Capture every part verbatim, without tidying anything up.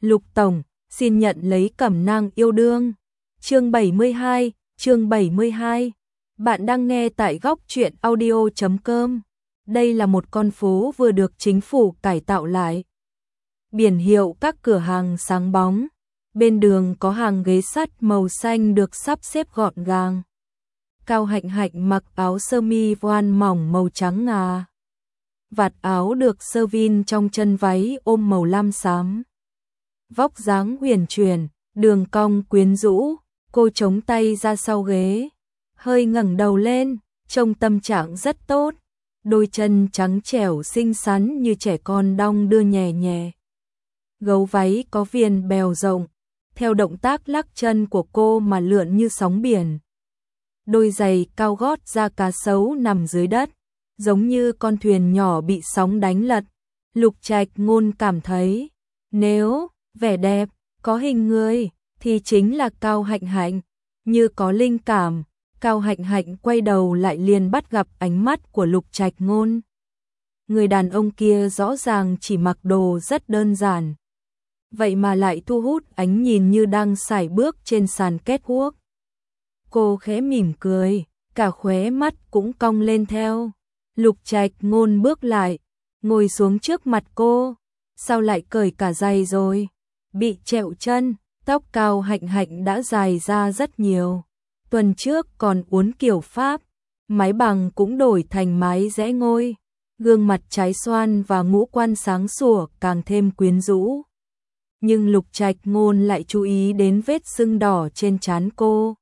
Lục Tổng, xin nhận lấy cẩm nang yêu đương. Chương bảy mươi hai, chương bảy mươi hai. Bạn đang nghe tại góc truyện audio chấm com. Đây là một con phố vừa được chính phủ cải tạo lại. Biển hiệu các cửa hàng sáng bóng. Bên đường có hàng ghế sắt màu xanh được sắp xếp gọn gàng. Cao Hạnh Hạnh mặc áo sơ mi voan mỏng màu trắng ngà. Vạt áo được sơ vin trong chân váy ôm màu lam xám. Vóc dáng huyền chuyển, đường cong quyến rũ, cô chống tay ra sau ghế, hơi ngẩng đầu lên, trông tâm trạng rất tốt. Đôi chân trắng trẻo xinh xắn như trẻ con đong đưa nhẹ nhẹ. Gấu váy có viền bèo rộng, theo động tác lắc chân của cô mà lượn như sóng biển. Đôi giày cao gót da cá sấu nằm dưới đất, giống như con thuyền nhỏ bị sóng đánh lật. Lục Trạch Ngôn cảm thấy, nếu vẻ đẹp, có hình người, thì chính là Cao Hạnh Hạnh. Như có linh cảm, Cao Hạnh Hạnh quay đầu lại liền bắt gặp ánh mắt của Lục Trạch Ngôn. Người đàn ông kia rõ ràng chỉ mặc đồ rất đơn giản, vậy mà lại thu hút ánh nhìn như đang sải bước trên sàn catwalk. Cô khẽ mỉm cười, cả khóe mắt cũng cong lên theo. Lục Trạch Ngôn bước lại, ngồi xuống trước mặt cô. Sao lại cởi cả giày rồi? Bị trẹo chân, tóc Cao Hạnh Hạnh đã dài ra rất nhiều. Tuần trước còn uốn kiểu Pháp, mái bằng cũng đổi thành mái rẽ ngôi. Gương mặt trái xoan và ngũ quan sáng sủa càng thêm quyến rũ. Nhưng Lục Trạch Ngôn lại chú ý đến vết sưng đỏ trên trán cô.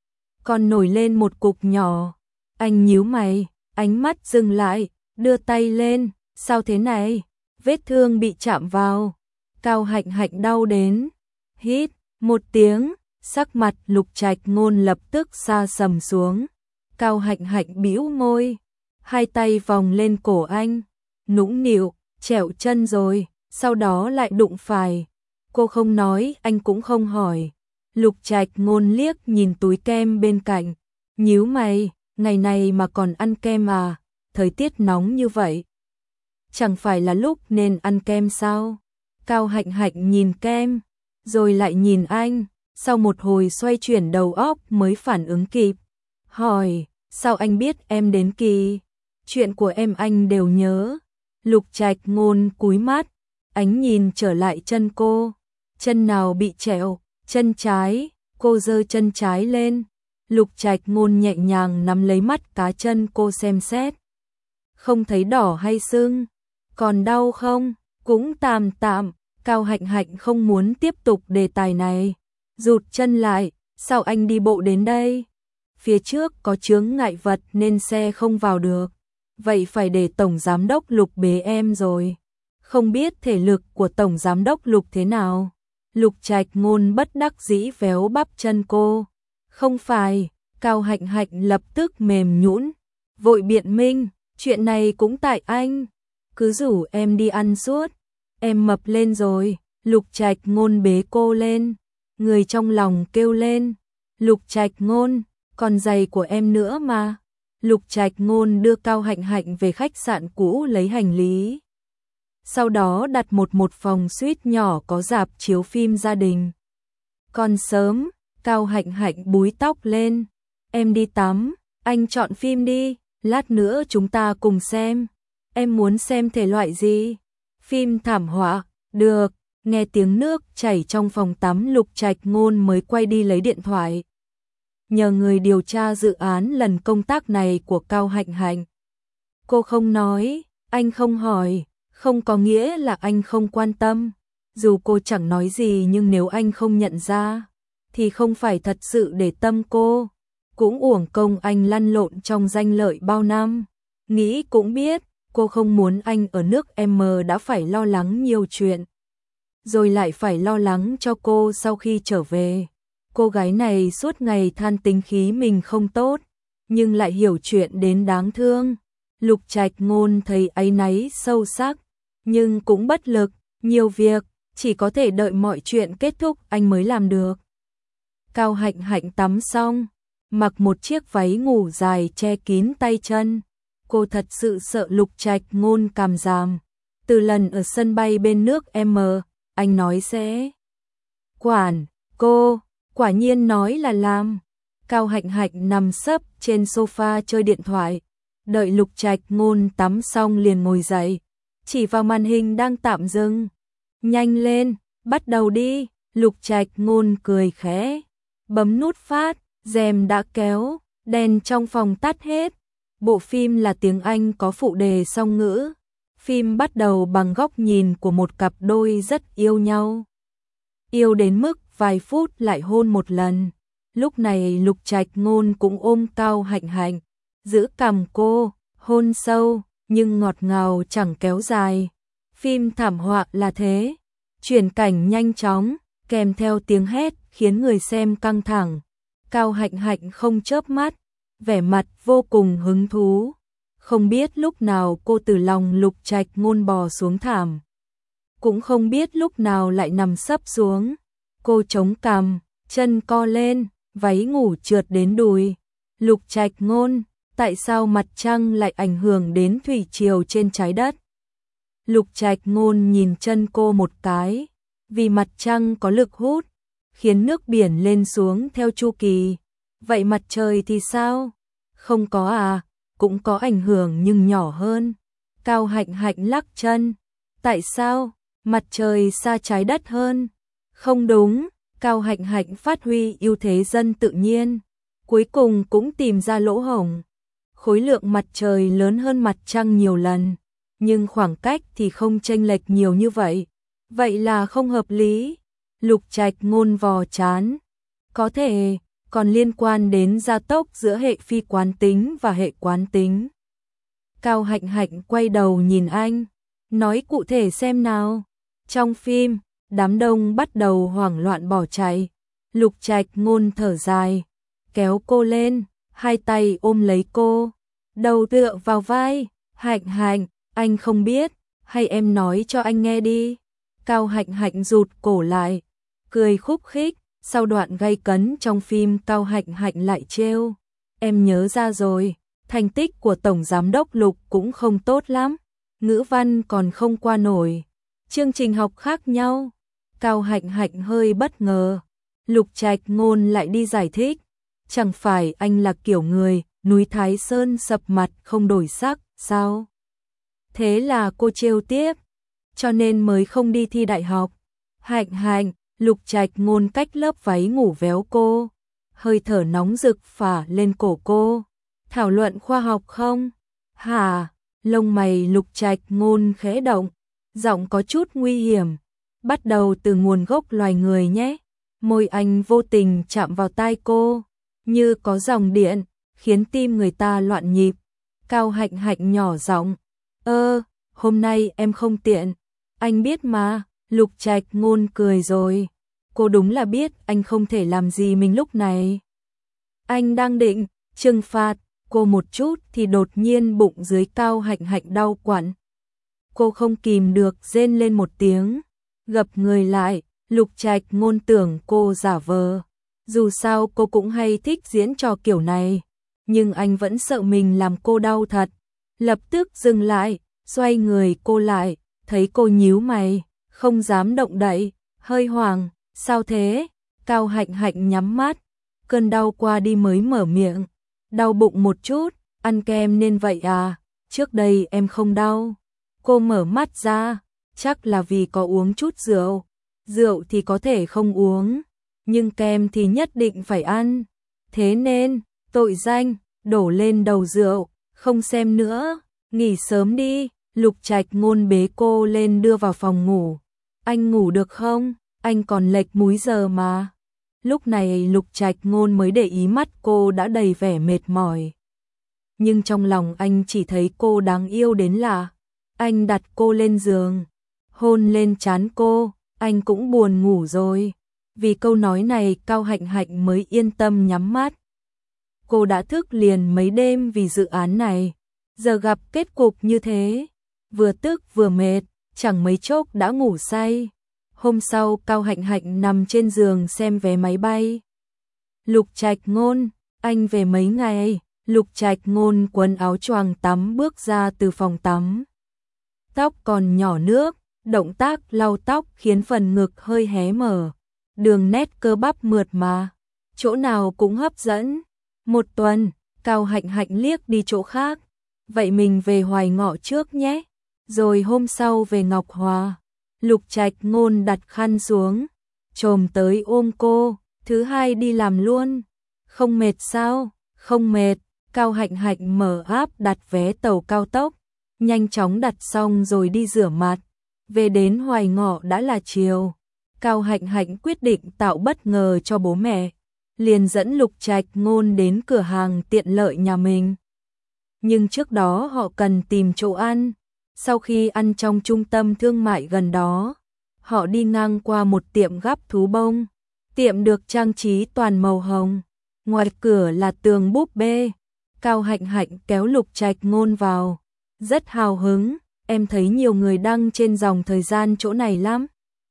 Còn nổi lên một cục nhỏ. Anh nhíu mày, ánh mắt dừng lại, đưa tay lên. Sao thế này? Vết thương bị chạm vào. Cao Hạnh Hạnh đau đến. Hít một tiếng, sắc mặt Lục Trạch Ngôn lập tức sa sầm xuống. Cao Hạnh Hạnh bĩu môi, hai tay vòng lên cổ anh, nũng nịu, trẹo chân rồi, sau đó lại đụng phải. Cô không nói, anh cũng không hỏi. Lục Trạch Ngôn liếc nhìn túi kem bên cạnh, nhíu mày, ngày này mà còn ăn kem à? Thời tiết nóng như vậy, chẳng phải là lúc nên ăn kem sao? Cao Hạnh Hạnh nhìn kem, rồi lại nhìn anh, sau một hồi xoay chuyển đầu óc mới phản ứng kịp. Hỏi, sao anh biết em đến Kỳ? Chuyện của em anh đều nhớ. Lục Trạch Ngôn cúi mắt, ánh nhìn trở lại chân cô. Chân nào bị trẹo? Chân trái. Cô giơ chân trái lên. Lục Trạch Ngôn nhẹ nhàng nắm lấy mắt cá chân cô xem xét. Không thấy đỏ hay sưng? Còn đau không? Cũng tạm tạm. Cao Hạnh Hạnh không muốn tiếp tục đề tài này. Rụt chân lại, sao anh đi bộ đến đây? Phía trước có chướng ngại vật nên xe không vào được. Vậy phải để Tổng Giám đốc Lục bế em rồi. Không biết thể lực của Tổng Giám đốc Lục thế nào? Lục Trạch Ngôn bất đắc dĩ véo bắp chân cô. Không phải, Cao Hạnh Hạnh lập tức mềm nhũn, vội biện minh, chuyện này cũng tại anh. Cứ rủ em đi ăn suốt, em mập lên rồi. Lục Trạch Ngôn bế cô lên, người trong lòng kêu lên. Lục Trạch Ngôn, còn giày của em nữa mà. Lục Trạch Ngôn đưa Cao Hạnh Hạnh về khách sạn cũ lấy hành lý. Sau đó đặt một một phòng suite nhỏ có rạp chiếu phim gia đình. Còn sớm, Cao Hạnh Hạnh búi tóc lên. Em đi tắm, anh chọn phim đi, lát nữa chúng ta cùng xem. Em muốn xem thể loại gì? Phim thảm họa, được. Nghe tiếng nước chảy trong phòng tắm, Lục Trạch Ngôn mới quay đi lấy điện thoại. Nhờ người điều tra dự án lần công tác này của Cao Hạnh Hạnh. Cô không nói, anh không hỏi, không có nghĩa là anh không quan tâm. Dù cô chẳng nói gì nhưng nếu anh không nhận ra, thì không phải thật sự để tâm cô. Cũng uổng công anh lăn lộn trong danh lợi bao năm. Nghĩ cũng biết, cô không muốn anh ở nước M đã phải lo lắng nhiều chuyện. Rồi lại phải lo lắng cho cô sau khi trở về. Cô gái này suốt ngày than tính khí mình không tốt, nhưng lại hiểu chuyện đến đáng thương. Lục Trạch Ngôn thấy áy náy sâu sắc, nhưng cũng bất lực, nhiều việc, chỉ có thể đợi mọi chuyện kết thúc anh mới làm được. Cao Hạnh Hạnh tắm xong, mặc một chiếc váy ngủ dài che kín tay chân. Cô thật sự sợ Lục Trạch Ngôn cảm giảm. Từ lần ở sân bay bên nước M, anh nói sẽ quản cô, quả nhiên nói là làm. Cao Hạnh Hạnh nằm sấp trên sofa chơi điện thoại, đợi Lục Trạch Ngôn tắm xong liền ngồi dậy, chỉ vào màn hình đang tạm dừng. Nhanh lên, bắt đầu đi, Lục Trạch Ngôn cười khẽ, bấm nút phát, rèm đã kéo, đèn trong phòng tắt hết. Bộ phim là tiếng Anh có phụ đề song ngữ. Phim bắt đầu bằng góc nhìn của một cặp đôi rất yêu nhau. Yêu đến mức vài phút lại hôn một lần. Lúc này Lục Trạch Ngôn cũng ôm Cao Hạnh Hạnh, giữ cằm cô, hôn sâu, nhưng ngọt ngào chẳng kéo dài. Phim thảm họa là thế, chuyển cảnh nhanh chóng, kèm theo tiếng hét khiến người xem căng thẳng. Cao Hạnh Hạnh không chớp mắt, vẻ mặt vô cùng hứng thú. Không biết lúc nào cô từ lòng Lục Trạch Ngôn bò xuống thảm, cũng không biết lúc nào lại nằm sấp xuống. Cô chống cằm, chân co lên, váy ngủ trượt đến đùi. Lục Trạch Ngôn, tại sao mặt trăng lại ảnh hưởng đến thủy triều trên trái đất? Lục Trạch Ngôn nhìn chân cô một cái, vì mặt trăng có lực hút, khiến nước biển lên xuống theo chu kỳ. Vậy mặt trời thì sao? Không có à, cũng có ảnh hưởng nhưng nhỏ hơn. Cao Hạnh Hạnh lắc chân. Tại sao? Mặt trời xa trái đất hơn. Không đúng, Cao Hạnh Hạnh phát huy ưu thế dân tự nhiên. Cuối cùng cũng tìm ra lỗ hổng. Khối lượng mặt trời lớn hơn mặt trăng nhiều lần, nhưng khoảng cách thì không chênh lệch nhiều như vậy. Vậy là không hợp lý. Lục Trạch Ngôn vò chán. Có thể còn liên quan đến gia tốc giữa hệ phi quán tính và hệ quán tính. Cao Hạnh Hạnh quay đầu nhìn anh, nói cụ thể xem nào. Trong phim, đám đông bắt đầu hoảng loạn bỏ chạy. Lục Trạch Ngôn thở dài, kéo cô lên, hai tay ôm lấy cô, đầu tựa vào vai. Hạnh Hạnh, anh không biết, hay em nói cho anh nghe đi. Cao Hạnh Hạnh rụt cổ lại, cười khúc khích. Sau đoạn gay cấn trong phim, Cao Hạnh Hạnh lại trêu, em nhớ ra rồi, thành tích của Tổng Giám đốc Lục cũng không tốt lắm, ngữ văn còn không qua nổi, chương trình học khác nhau. Cao Hạnh Hạnh hơi bất ngờ. Lục Trạch Ngôn lại đi giải thích, chẳng phải anh là kiểu người núi Thái Sơn sập mặt không đổi sắc sao? Thế là cô trêu tiếp, cho nên mới không đi thi đại học. Hạnh Hạnh, Lục Trạch Ngôn cách lớp váy ngủ véo cô, hơi thở nóng rực phả lên cổ cô. Thảo luận khoa học không? Hả? Lông mày Lục Trạch Ngôn khẽ động, giọng có chút nguy hiểm. Bắt đầu từ nguồn gốc loài người nhé. Môi anh vô tình chạm vào tai cô, như có dòng điện, khiến tim người ta loạn nhịp. Cao Hạnh Hạnh nhỏ giọng, ơ, hôm nay em không tiện, anh biết mà. Lục Trạch Ngôn cười rồi, cô đúng là biết anh không thể làm gì mình lúc này. Anh đang định trừng phạt cô một chút thì đột nhiên bụng dưới Cao Hạnh Hạnh đau quặn. Cô không kìm được rên lên một tiếng, gập người lại. Lục Trạch Ngôn tưởng cô giả vờ, dù sao cô cũng hay thích diễn trò kiểu này, nhưng anh vẫn sợ mình làm cô đau thật. Lập tức dừng lại, xoay người cô lại, thấy cô nhíu mày, không dám động đậy, hơi hoảng. Sao thế? Cao Hạnh Hạnh nhắm mắt, cơn đau qua đi mới mở miệng. Đau bụng một chút, ăn kem nên vậy à, trước đây em không đau. Cô mở mắt ra, chắc là vì có uống chút rượu. Rượu thì có thể không uống, nhưng kem thì nhất định phải ăn. Thế nên, tội danh, đổ lên đầu rượu, không xem nữa, nghỉ sớm đi. Lục Trạch Ngôn bế cô lên đưa vào phòng ngủ. Anh ngủ được không? Anh còn lệch múi giờ mà. Lúc này Lục Trạch Ngôn mới để ý mắt cô đã đầy vẻ mệt mỏi. Nhưng trong lòng anh chỉ thấy cô đáng yêu đến lạ. Anh đặt cô lên giường, hôn lên trán cô. Anh cũng buồn ngủ rồi. Vì câu nói này Cao Hạnh Hạnh mới yên tâm nhắm mắt. Cô đã thức liền mấy đêm vì dự án này. Giờ gặp kết cục như thế, vừa tức vừa mệt, chẳng mấy chốc đã ngủ say. Hôm sau Cao Hạnh Hạnh nằm trên giường xem vé máy bay. Lục Trạch Ngôn, anh về mấy ngày? Lục Trạch Ngôn quần áo choàng tắm bước ra từ phòng tắm. Tóc còn nhỏ nước, Động tác lau tóc khiến phần ngực hơi hé mở, đường nét cơ bắp mượt mà, chỗ nào cũng hấp dẫn. Một tuần, Cao Hạnh Hạnh liếc đi chỗ khác. Vậy mình về Hoài Ngọ trước nhé. Rồi hôm sau về Ngọc Hòa. Lục Trạch Ngôn đặt khăn xuống, chồm tới ôm cô. Thứ hai đi làm luôn. Không mệt sao? Không mệt. Cao Hạnh Hạnh mở app đặt vé tàu cao tốc, nhanh chóng đặt xong rồi đi rửa mặt. Về đến Hoài Ngọ đã là chiều. Cao Hạnh Hạnh quyết định tạo bất ngờ cho bố mẹ, liền dẫn Lục Trạch Ngôn đến cửa hàng tiện lợi nhà mình. Nhưng trước đó họ cần tìm chỗ ăn. Sau khi ăn trong trung tâm thương mại gần đó, họ đi ngang qua một tiệm gắp thú bông. Tiệm được trang trí toàn màu hồng, ngoài cửa là tường búp bê. Cao Hạnh Hạnh kéo Lục Trạch Ngôn vào, rất hào hứng. Em thấy nhiều người đăng trên dòng thời gian chỗ này lắm.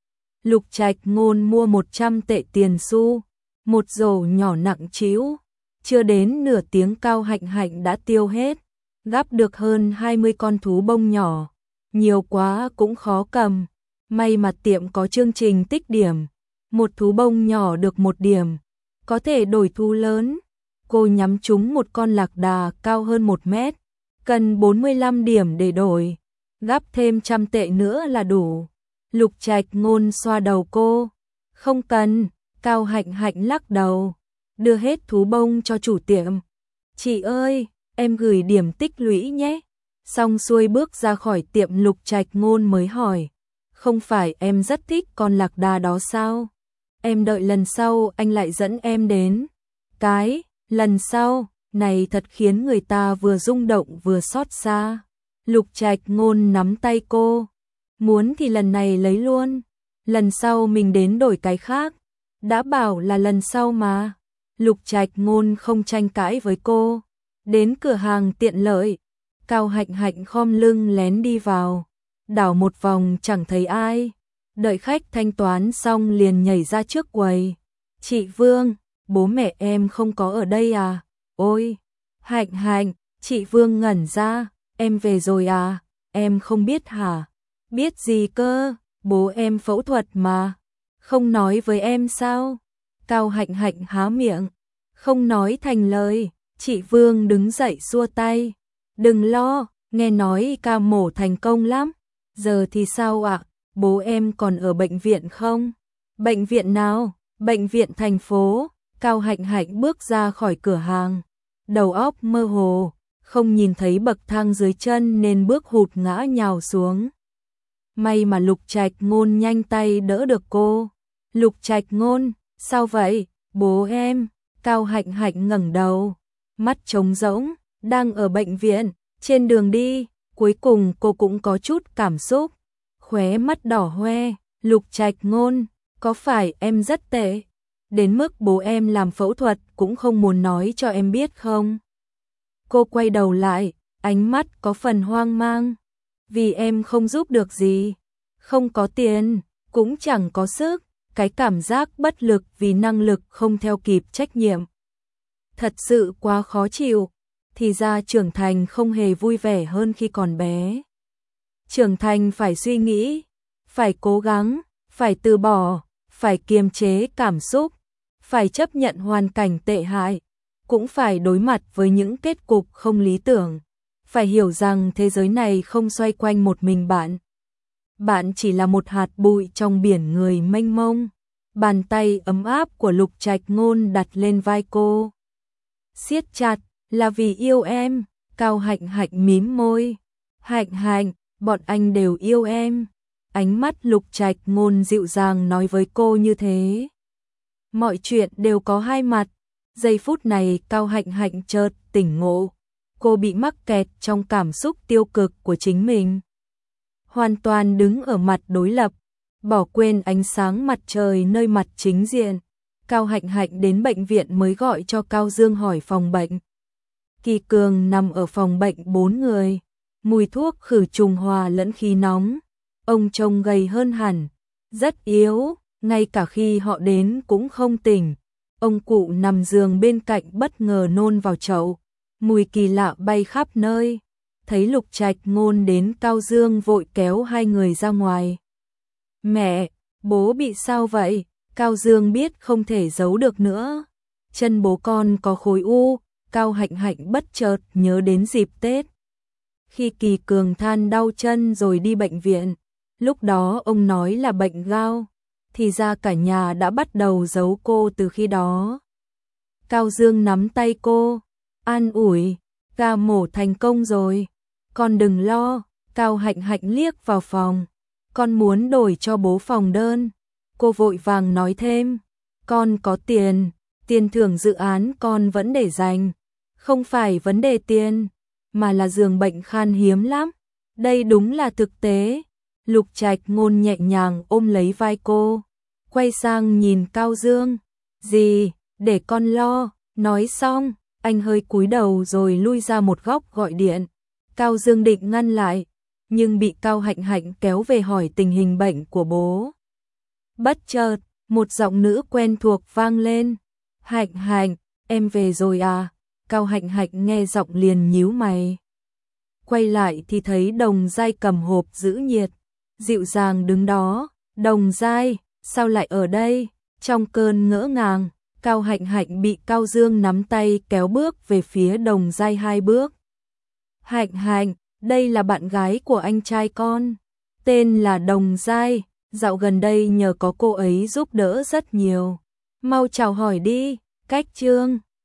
Lục Trạch Ngôn mua một trăm tệ tiền xu, một rổ nhỏ nặng trĩu. Chưa đến nửa tiếng Cao Hạnh Hạnh đã tiêu hết, gắp được hơn hai mươi con thú bông nhỏ. Nhiều quá cũng khó cầm, may mà tiệm có chương trình tích điểm. Một thú bông nhỏ được một điểm, có thể đổi thú lớn. Cô nhắm trúng một con lạc đà cao hơn một mét, cần bốn mươi lăm điểm để đổi. Gắp thêm trăm tệ nữa là đủ. Lục Trạch Ngôn xoa đầu cô. Không cần. Cao Hạnh Hạnh lắc đầu, đưa hết thú bông cho chủ tiệm. Chị ơi, em gửi điểm tích lũy nhé. Xong xuôi bước ra khỏi tiệm, Lục Trạch Ngôn mới hỏi, không phải em rất thích con lạc đà đó sao? Em đợi lần sau anh lại dẫn em đến. Cái lần sau này thật khiến người ta vừa rung động vừa xót xa. Lục Trạch Ngôn nắm tay cô, muốn thì lần này lấy luôn, lần sau mình đến đổi cái khác. Đã bảo là lần sau mà. Lục Trạch Ngôn không tranh cãi với cô. Đến cửa hàng tiện lợi, Cao Hạnh Hạnh khom lưng lén đi vào, đảo một vòng chẳng thấy ai. Đợi khách thanh toán xong liền nhảy ra trước quầy. Chị Vương, bố mẹ em không có ở đây à? Ôi, Hạnh Hạnh, chị Vương ngẩn ra, em về rồi à? Em không biết hả? Biết gì cơ, bố em phẫu thuật mà. Không nói với em sao? Cao Hạnh Hạnh há miệng, không nói thành lời. Chị Vương đứng dậy xua tay. Đừng lo, nghe nói ca mổ thành công lắm. Giờ thì sao ạ? Bố em còn ở bệnh viện không? Bệnh viện nào? Bệnh viện thành phố. Cao Hạnh Hạnh bước ra khỏi cửa hàng, đầu óc mơ hồ, không nhìn thấy bậc thang dưới chân nên bước hụt ngã nhào xuống. May mà Lục Trạch Ngôn nhanh tay đỡ được cô. Lục Trạch Ngôn, sao vậy? Bố em. Cao Hạnh Hạnh ngẩng đầu, mắt trống rỗng, đang ở bệnh viện. Trên đường đi, cuối cùng cô cũng có chút cảm xúc, khóe mắt đỏ hoe. Lục Trạch Ngôn, có phải em rất tệ, đến mức bố em làm phẫu thuật cũng không muốn nói cho em biết không? Cô quay đầu lại, ánh mắt có phần hoang mang. Vì em không giúp được gì, không có tiền, cũng chẳng có sức. Cái cảm giác bất lực vì năng lực không theo kịp trách nhiệm, thật sự quá khó chịu. Thì ra trưởng thành không hề vui vẻ hơn khi còn bé. Trưởng thành phải suy nghĩ, phải cố gắng, phải từ bỏ, phải kiềm chế cảm xúc, phải chấp nhận hoàn cảnh tệ hại, cũng phải đối mặt với những kết cục không lý tưởng. Phải hiểu rằng thế giới này không xoay quanh một mình bạn. Bạn chỉ là một hạt bụi trong biển người mênh mông. Bàn tay ấm áp của Lục Trạch Ngôn đặt lên vai cô, siết chặt. Là vì yêu em. Cao Hạnh Hạnh mím môi. Hạnh Hạnh, bọn anh đều yêu em. Ánh mắt Lục Trạch Ngôn dịu dàng nói với cô như thế. Mọi chuyện đều có hai mặt. Giây phút này Cao Hạnh Hạnh chợt tỉnh ngộ. Cô bị mắc kẹt trong cảm xúc tiêu cực của chính mình, hoàn toàn đứng ở mặt đối lập, bỏ quên ánh sáng mặt trời nơi mặt chính diện. Cao Hạnh Hạnh đến bệnh viện mới gọi cho Cao Dương hỏi phòng bệnh. Kỳ Cường nằm ở phòng bệnh bốn người, mùi thuốc khử trùng hòa lẫn khí nóng. Ông trông gầy hơn hẳn, rất yếu, ngay cả khi họ đến cũng không tỉnh. Ông cụ nằm giường bên cạnh bất ngờ nôn vào chậu, mùi kỳ lạ bay khắp nơi. thấy Lục Trạch Ngôn đến, Cao Dương vội kéo hai người ra ngoài. Mẹ, bố bị sao vậy? Cao Dương biết không thể giấu được nữa. Chân bố con có khối u. Cao Hạnh Hạnh bất chợt nhớ đến dịp Tết. Khi Kỳ Cường than đau chân rồi đi bệnh viện. Lúc đó ông nói là bệnh gao. Thì ra cả nhà đã bắt đầu giấu cô từ khi đó. Cao Dương nắm tay cô, an ủi, ca mổ thành công rồi. Con đừng lo. Cao Hạnh Hạnh liếc vào phòng. Con muốn đổi cho bố phòng đơn. Cô vội vàng nói thêm. Con có tiền, tiền thưởng dự án con vẫn để dành. Không phải vấn đề tiền, mà là giường bệnh khan hiếm lắm. Đây đúng là thực tế. Lục Trạch Ngôn nhẹ nhàng ôm lấy vai cô, quay sang nhìn Cao Dương. Gì, để con lo. Nói xong, anh hơi cúi đầu rồi lui ra một góc gọi điện. Cao Dương định ngăn lại, nhưng bị Cao Hạnh Hạnh kéo về hỏi tình hình bệnh của bố. Bất chợt, một giọng nữ quen thuộc vang lên. Hạnh Hạnh, em về rồi à? Cao Hạnh Hạnh nghe giọng liền nhíu mày. Quay lại thì thấy Đồng Giai cầm hộp giữ nhiệt, dịu dàng đứng đó. Đồng Giai, sao lại ở đây? Trong cơn ngỡ ngàng, Cao Hạnh Hạnh bị Cao Dương nắm tay kéo bước về phía Đồng Giai hai bước. Hạnh Hạnh, đây là bạn gái của anh trai con, tên là Đồng Giai, dạo gần đây nhờ có cô ấy giúp đỡ rất nhiều. Mau chào hỏi đi. Cách chương